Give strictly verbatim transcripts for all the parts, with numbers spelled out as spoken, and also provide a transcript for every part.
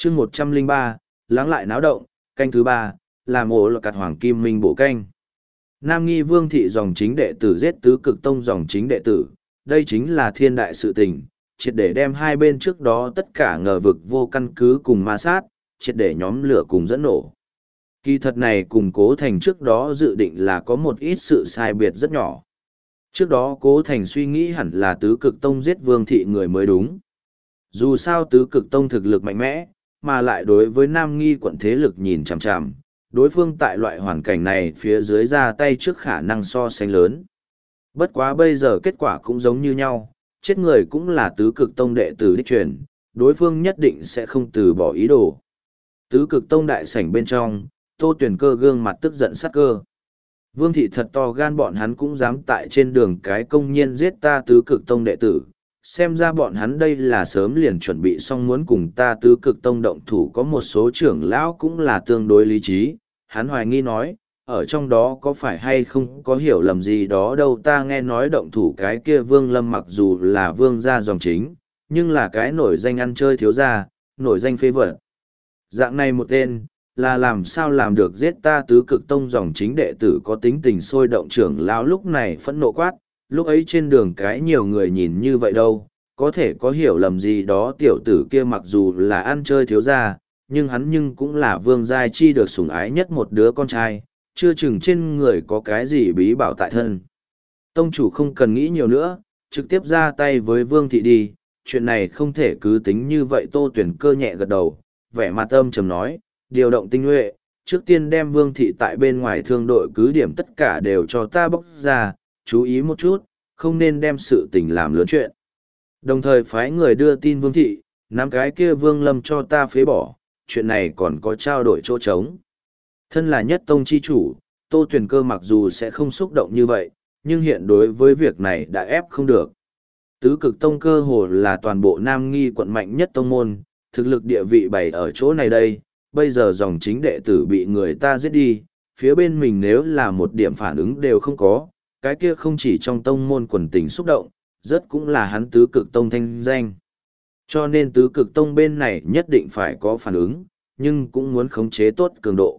chương một trăm linh ba, lắng lại náo động, canh thứ ba, làm ổ là cặt hoàng kim minh bộ canh. Nam Nghi Vương thị dòng chính đệ tử giết tứ cực tông dòng chính đệ tử, đây chính là thiên đại sự tình, triệt để đem hai bên trước đó tất cả ngờ vực vô căn cứ cùng ma sát, triệt để nhóm lửa cùng dẫn nổ. Kỳ thật này cùng Cố Thành trước đó dự định là có một ít sự sai biệt rất nhỏ. Trước đó Cố Thành suy nghĩ hẳn là tứ cực tông giết Vương thị người mới đúng. Dù sao tứ cực tông thực lực mạnh mẽ, mà lại đối với Nam Nghi quận thế lực nhìn chằm chằm, đối phương tại loại hoàn cảnh này phía dưới ra tay trước khả năng so sánh lớn. Bất quá bây giờ kết quả cũng giống như nhau, chết người cũng là tứ cực tông đệ tử đích truyền, đối phương nhất định sẽ không từ bỏ ý đồ. Tứ cực tông đại sảnh bên trong, Tô Tuyền Cơ gương mặt tức giận sắc cơ. Vương thị thật to gan, bọn hắn cũng dám tại trên đường cái công nhiên giết ta tứ cực tông đệ tử. Xem ra bọn hắn đây là sớm liền chuẩn bị xong muốn cùng ta tứ cực tông động thủ, có một số trưởng lão cũng là tương đối lý trí. Hắn hoài nghi nói, ở trong đó có phải hay không có hiểu lầm gì đó đâu, ta nghe nói động thủ cái kia Vương Lâm mặc dù là vương gia dòng chính, nhưng là cái nổi danh ăn chơi thiếu gia, nổi danh phế vật. Dạng này một tên, là làm sao làm được giết ta tứ cực tông dòng chính đệ tử, có tính tình sôi động. Trưởng lão lúc này phẫn nộ quát, lúc ấy trên đường cái nhiều người nhìn như vậy đâu, có thể có hiểu lầm gì đó, tiểu tử kia mặc dù là ăn chơi thiếu gia, nhưng hắn nhưng cũng là vương giai chi được sủng ái nhất một đứa con trai, chưa chừng trên người có cái gì bí bảo tại thân. Tông chủ không cần nghĩ nhiều nữa, trực tiếp ra tay với Vương thị đi, chuyện này không thể cứ tính như vậy. Tô Tuyển Cơ nhẹ gật đầu, vẻ mặt âm trầm nói, điều động tinh nhuệ, trước tiên đem Vương thị tại bên ngoài thương đội cứ điểm tất cả đều cho ta bóc ra, chú ý một chút, không nên đem sự tình làm lớn chuyện. Đồng thời phái người đưa tin Vương thị, nắm cái kia Vương Lâm cho ta phế bỏ, chuyện này còn có trao đổi chỗ trống. Thân là nhất tông chi chủ, Tô Tuyền Cơ mặc dù sẽ không xúc động như vậy, nhưng hiện đối với việc này đã ép không được. Tứ cực tông cơ hồ là toàn bộ Nam Nghi quận mạnh nhất tông môn, thực lực địa vị bày ở chỗ này đây, bây giờ dòng chính đệ tử bị người ta giết đi, phía bên mình nếu là một điểm phản ứng đều không có, cái kia không chỉ trong tông môn quần tình xúc động, rất cũng là hắn tứ cực tông thanh danh. Cho nên tứ cực tông bên này nhất định phải có phản ứng, nhưng cũng muốn khống chế tốt cường độ.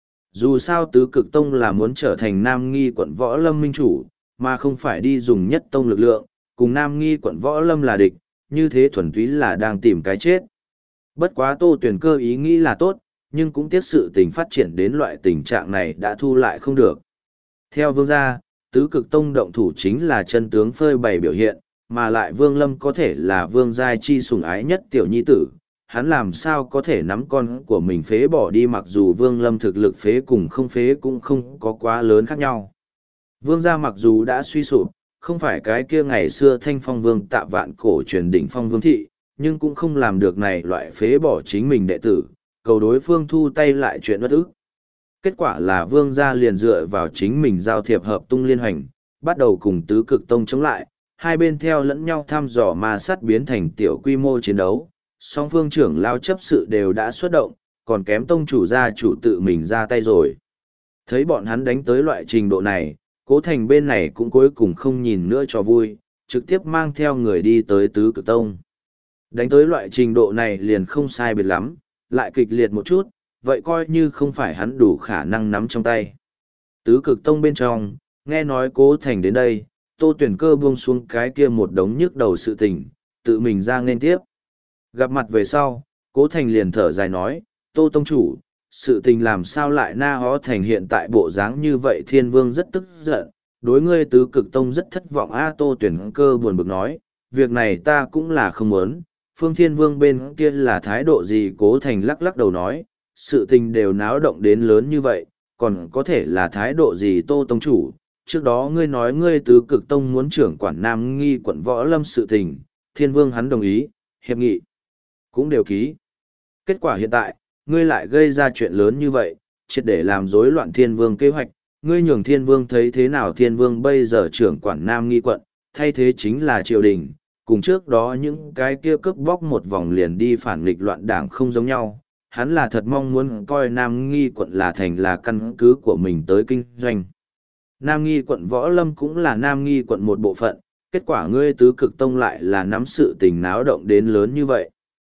Dù sao tứ cực tông là muốn trở thành Nam Nghi quận Võ Lâm minh chủ, mà không phải đi dùng nhất tông lực lượng, cùng Nam Nghi quận Võ Lâm là địch, như thế thuần túy là đang tìm cái chết. Bất quá Tô Tuyển Cơ ý nghĩ là tốt, nhưng cũng tiếc sự tình phát triển đến loại tình trạng này đã thu lại không được. Theo vương gia, tứ cực tông động thủ chính là chân tướng phơi bày biểu hiện, mà lại Vương Lâm có thể là vương giai chi sủng ái nhất tiểu nhi tử, hắn làm sao có thể nắm con của mình phế bỏ đi, mặc dù Vương Lâm thực lực phế cùng không phế cũng không có quá lớn khác nhau. Vương gia mặc dù đã suy sụp, không phải cái kia ngày xưa thanh phong vương tạ vạn cổ truyền đỉnh phong vương thị, nhưng cũng không làm được này loại phế bỏ chính mình đệ tử, cầu đối phương thu tay lại chuyện bất ức. Kết quả là vương gia liền dựa vào chính mình giao thiệp hợp tung liên hoành, bắt đầu cùng tứ cực tông chống lại, hai bên theo lẫn nhau thăm dò ma sát biến thành tiểu quy mô chiến đấu. Song phương trưởng lao chấp sự đều đã xuất động, còn kém tông chủ gia chủ tự mình ra tay rồi. Thấy bọn hắn đánh tới loại trình độ này, Cố Thành bên này cũng cuối cùng không nhìn nữa cho vui, trực tiếp mang theo người đi tới tứ cực tông. Đánh tới loại trình độ này liền không sai biệt lắm, lại kịch liệt một chút, vậy coi như không phải hắn đủ khả năng nắm trong tay. Tứ cực tông bên trong, nghe nói Cố Thành đến đây, Tô Tuyển Cơ buông xuống cái kia một đống nhức đầu sự tình, tự mình ra nên tiếp. Gặp mặt về sau, Cố Thành liền thở dài nói, Tô Tông Chủ, sự tình làm sao lại na hó thành hiện tại bộ dáng như vậy. Thiên Vương rất tức giận, đối ngươi tứ cực tông rất thất vọng. A Tô Tuyển Cơ buồn bực nói, việc này ta cũng là không muốn, Phương Thiên Vương bên kia là thái độ gì? Cố Thành lắc lắc đầu nói, sự tình đều náo động đến lớn như vậy, còn có thể là thái độ gì? Tô Tông Chủ, trước đó ngươi nói ngươi tứ cực tông muốn trưởng quản Nam Nghi quận Võ Lâm sự tình, Thiên Vương hắn đồng ý, hiệp nghị cũng đều ký. Kết quả hiện tại, ngươi lại gây ra chuyện lớn như vậy, triệt để làm rối loạn Thiên Vương kế hoạch, ngươi nhường Thiên Vương thấy thế nào? Thiên Vương bây giờ trưởng quản Nam Nghi quận, thay thế chính là triều đình, cùng trước đó những cái kia cướp bóc một vòng liền đi phản nghịch loạn đảng không giống nhau. Hắn là thật mong muốn coi Nam Nghi quận là thành là căn cứ của mình tới kinh doanh. Nam Nghi quận Võ Lâm cũng là Nam Nghi quận một bộ phận, kết quả ngươi tứ cực tông lại là nắm sự tình náo động đến lớn như vậy.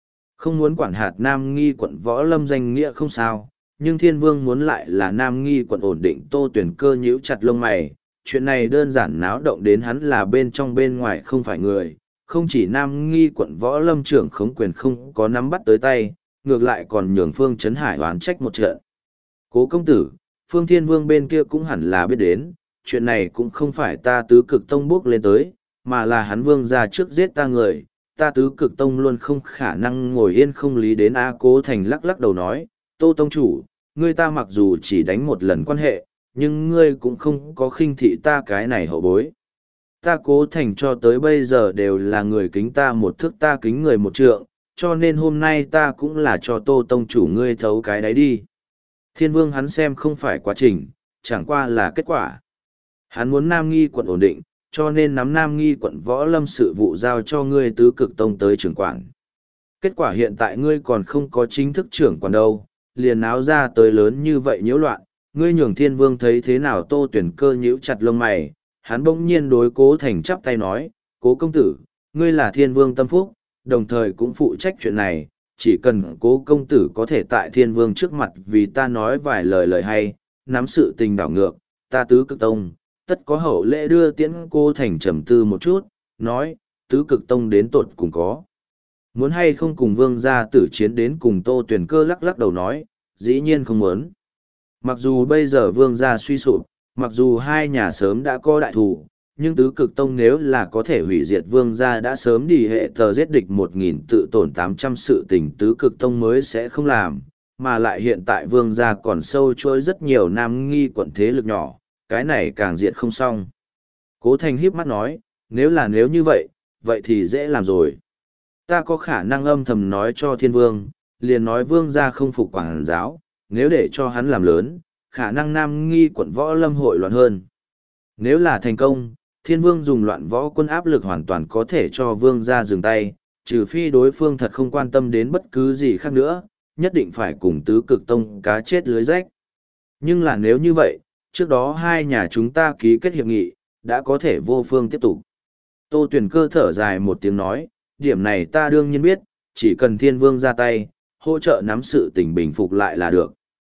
Không muốn quản hạt Nam Nghi quận võ lâm danh nghĩa không sao, nhưng thiên vương muốn lại là Nam Nghi quận ổn định. Tô Tuyển Cơ nhíu chặt lông mày, chuyện này đơn giản náo động đến hắn là bên trong bên ngoài không phải người, không chỉ Nam Nghi quận võ lâm trưởng khống quyền không có nắm bắt tới tay, ngược lại còn nhường Phương Trấn Hải oán trách một trận. Cố công tử, Phương Thiên Vương bên kia cũng hẳn là biết đến, chuyện này cũng không phải ta tứ cực tông bước lên tới, mà là hắn vương ra trước giết ta người, ta tứ cực tông luôn không khả năng ngồi yên không lý đến. A Cố Thành lắc lắc đầu nói, Tô tông chủ, ngươi ta mặc dù chỉ đánh một lần quan hệ, nhưng ngươi cũng không có khinh thị ta cái này hậu bối. Ta Cố Thành cho tới bây giờ đều là người kính ta một thước, ta kính người một trượng, cho nên hôm nay ta cũng là cho Tô tông chủ ngươi thấu cái đấy đi. Thiên Vương hắn xem không phải quá trình, chẳng qua là kết quả. Hắn muốn Nam Nghi quận ổn định, cho nên nắm Nam Nghi quận võ lâm sự vụ giao cho ngươi tứ cực tông tới trưởng quản. Kết quả hiện tại ngươi còn không có chính thức trưởng quản đâu, liền náo ra tới lớn như vậy nhiễu loạn, ngươi nhường Thiên Vương thấy thế nào? Tô Tuyển Cơ nhíu chặt lông mày, hắn bỗng nhiên đối Cố Thành chắp tay nói, Cố công tử, ngươi là Thiên Vương tâm phúc, đồng thời cũng phụ trách chuyện này, chỉ cần Cố công tử có thể tại Thiên Vương trước mặt vì ta nói vài lời lời hay, nắm sự tình đảo ngược, ta tứ cực tông, tất có hậu lễ đưa tiễn. Cô Thành trầm tư một chút, nói, tứ cực tông đến tột cùng có muốn hay không cùng vương gia tử chiến? Đến cùng Tô Tuyển Cơ lắc lắc đầu nói, dĩ nhiên không muốn. Mặc dù bây giờ vương gia suy sụp, mặc dù hai nhà sớm đã có đại thù, nhưng tứ cực tông nếu là có thể hủy diệt vương gia đã sớm đi hệ tờ giết địch một nghìn tự tổn tám trăm, sự tình tứ cực tông mới sẽ không làm, mà lại hiện tại vương gia còn sâu chuỗi rất nhiều Nam Nghi quận thế lực nhỏ, cái này càng diệt không xong. Cố Thành híp mắt nói, nếu là nếu như vậy, vậy thì dễ làm rồi. Ta có khả năng âm thầm nói cho Thiên Vương, liền nói vương gia không phục quản giáo, nếu để cho hắn làm lớn, khả năng Nam Nghi quận võ lâm hội loạn hơn. Nếu là thành công, Thiên Vương dùng loạn võ quân áp lực hoàn toàn có thể cho vương gia dừng tay, trừ phi đối phương thật không quan tâm đến bất cứ gì khác nữa, nhất định phải cùng tứ cực tông cá chết lưới rách. Nhưng là nếu như vậy, trước đó hai nhà chúng ta ký kết hiệp nghị, đã có thể vô phương tiếp tục. Tô Tuyển Cơ thở dài một tiếng nói, điểm này ta đương nhiên biết, chỉ cần Thiên Vương ra tay, hỗ trợ nắm sự tình bình phục lại là được.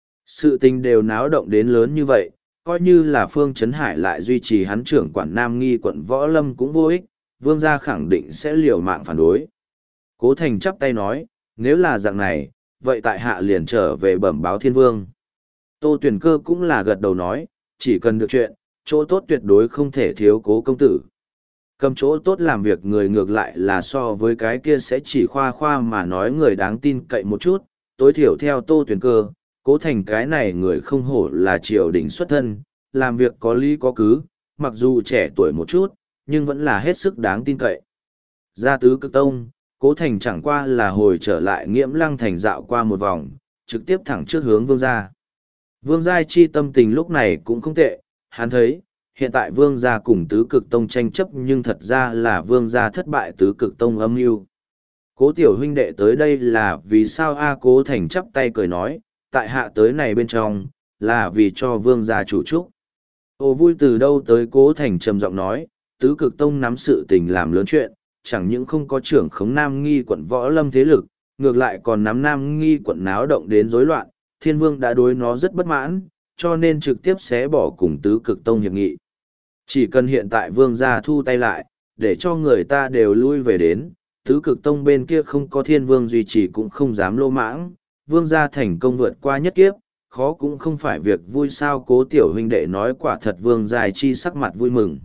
Sự tình đều náo động đến lớn như vậy, coi như là Phương Trấn Hải lại duy trì hắn trưởng quản Nam Nghi quận võ lâm cũng vô ích, Vương gia khẳng định sẽ liều mạng phản đối. Cố Thành chắp tay nói, nếu là dạng này, vậy tại hạ liền trở về bẩm báo Thiên Vương. Tô Tuyển Cơ cũng là gật đầu nói, chỉ cần được chuyện, chỗ tốt tuyệt đối không thể thiếu Cố công tử. Cầm chỗ tốt làm việc người ngược lại là so với cái kia sẽ chỉ khoa khoa mà nói người đáng tin cậy một chút, tối thiểu theo Tô Tuyển Cơ, Cố Thành cái này người không hổ là triều đình xuất thân, làm việc có lý có cứ, mặc dù trẻ tuổi một chút, nhưng vẫn là hết sức đáng tin cậy. Ra tứ cực tông, Cố Thành chẳng qua là hồi trở lại Nghiễm Lăng thành dạo qua một vòng, trực tiếp thẳng trước hướng vương gia. Vương Giai Chi tâm tình lúc này cũng không tệ, hắn thấy, hiện tại vương gia cùng tứ cực tông tranh chấp nhưng thật ra là vương gia thất bại tứ cực tông âm mưu. Cố tiểu huynh đệ tới đây là vì sao? A Cố Thành chắp tay cười nói, tại hạ tới này bên trong, là vì cho vương gia chủ trúc. Ô vui từ đâu tới? Cố Thành trầm giọng nói, tứ cực tông nắm sự tình làm lớn chuyện, chẳng những không có trưởng khống Nam Nghi quận võ lâm thế lực, ngược lại còn nắm Nam Nghi quận náo động đến rối loạn, Thiên Vương đã đối nó rất bất mãn, cho nên trực tiếp xé bỏ cùng tứ cực tông hiệp nghị. Chỉ cần hiện tại vương gia thu tay lại, để cho người ta đều lui về đến, tứ cực tông bên kia không có Thiên Vương duy trì cũng không dám lô mãng, vương gia thành công vượt qua nhất kiếp, khó cũng không phải việc vui sao? Cố tiểu huynh đệ nói quả thật. Vương Giai Chi sắc mặt vui mừng.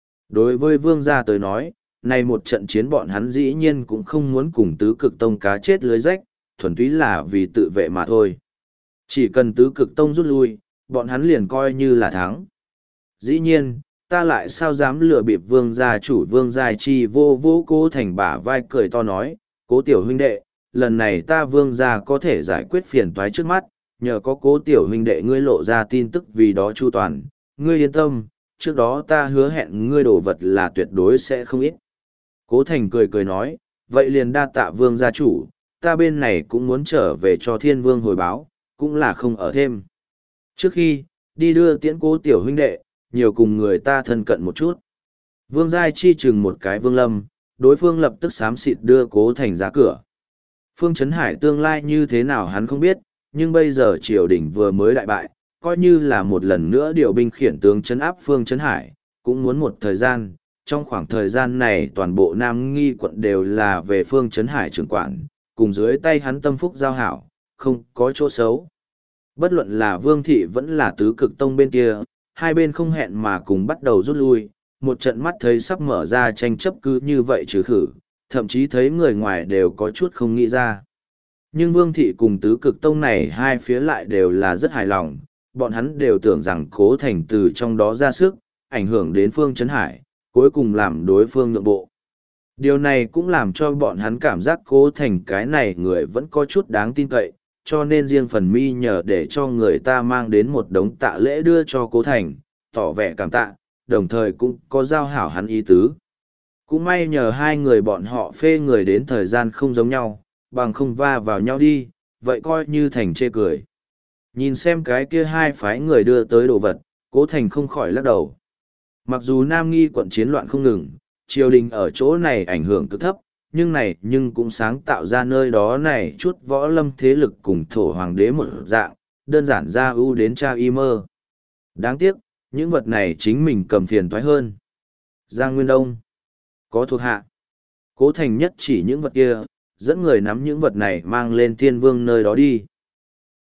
Đối với vương gia tới nói, này một trận chiến bọn hắn dĩ nhiên cũng không muốn cùng tứ cực tông cá chết lưới rách, thuần túy là vì tự vệ mà thôi. Chỉ cần tứ cực tông rút lui, bọn hắn liền coi như là thắng. Dĩ nhiên, ta lại sao dám lừa bịp vương gia chủ? Vương Giai Chi vô vô Cố Thành bả vai cười to nói, Cố tiểu huynh đệ, lần này ta vương gia có thể giải quyết phiền toái trước mắt, nhờ có Cố tiểu huynh đệ ngươi lộ ra tin tức vì đó chu toàn, ngươi yên tâm, trước đó ta hứa hẹn ngươi đồ vật là tuyệt đối sẽ không ít. Cố Thành cười cười nói, vậy liền đa tạ vương gia chủ, ta bên này cũng muốn trở về cho Thiên Vương hồi báo, cũng là không ở thêm. Trước khi, đi đưa tiễn Cố tiểu huynh đệ, nhiều cùng người ta thân cận một chút. Vương Giai Chi chừng một cái Vương Lâm, đối phương lập tức xám xịt đưa Cố Thành ra cửa. Phương Trấn Hải tương lai như thế nào hắn không biết, nhưng bây giờ triều đình vừa mới đại bại, coi như là một lần nữa điều binh khiển tướng trấn áp Phương Trấn Hải, cũng muốn một thời gian. Trong khoảng thời gian này toàn bộ Nam Nghi quận đều là về Phương Trấn Hải trưởng quản, cùng dưới tay hắn tâm phúc giao hảo, không có chỗ xấu. Bất luận là Vương Thị vẫn là Tứ Cực Tông bên kia, hai bên không hẹn mà cùng bắt đầu rút lui, một trận mắt thấy sắp mở ra tranh chấp cứ như vậy trừ khử, thậm chí thấy người ngoài đều có chút không nghĩ ra. Nhưng Vương Thị cùng Tứ Cực Tông này hai phía lại đều là rất hài lòng, bọn hắn đều tưởng rằng Cố Thành từ trong đó ra sức, ảnh hưởng đến Phương Trấn Hải, cuối cùng làm đối phương nhượng bộ. Điều này cũng làm cho bọn hắn cảm giác Cố Thành cái này người vẫn có chút đáng tin cậy, cho nên riêng phần mi nhờ để cho người ta mang đến một đống tạ lễ đưa cho Cố Thành, tỏ vẻ cảm tạ, đồng thời cũng có giao hảo hắn ý tứ. Cũng may nhờ hai người bọn họ phê người đến thời gian không giống nhau, bằng không va vào nhau đi, vậy coi như Thành chê cười. Nhìn xem cái kia hai phái người đưa tới đồ vật, Cố Thành không khỏi lắc đầu. Mặc dù Nam Nghi quận chiến loạn không ngừng, triều đình ở chỗ này ảnh hưởng cực thấp, nhưng này nhưng cũng sáng tạo ra nơi đó này chút võ lâm thế lực cùng thổ hoàng đế một dạng, đơn giản ra ưu đến cha y mơ. Đáng tiếc, những vật này chính mình cầm phiền toái hơn. Giang Nguyên Đông có thuộc hạ. Cố Thành nhất chỉ những vật kia, dẫn người nắm những vật này mang lên thiên vương nơi đó đi.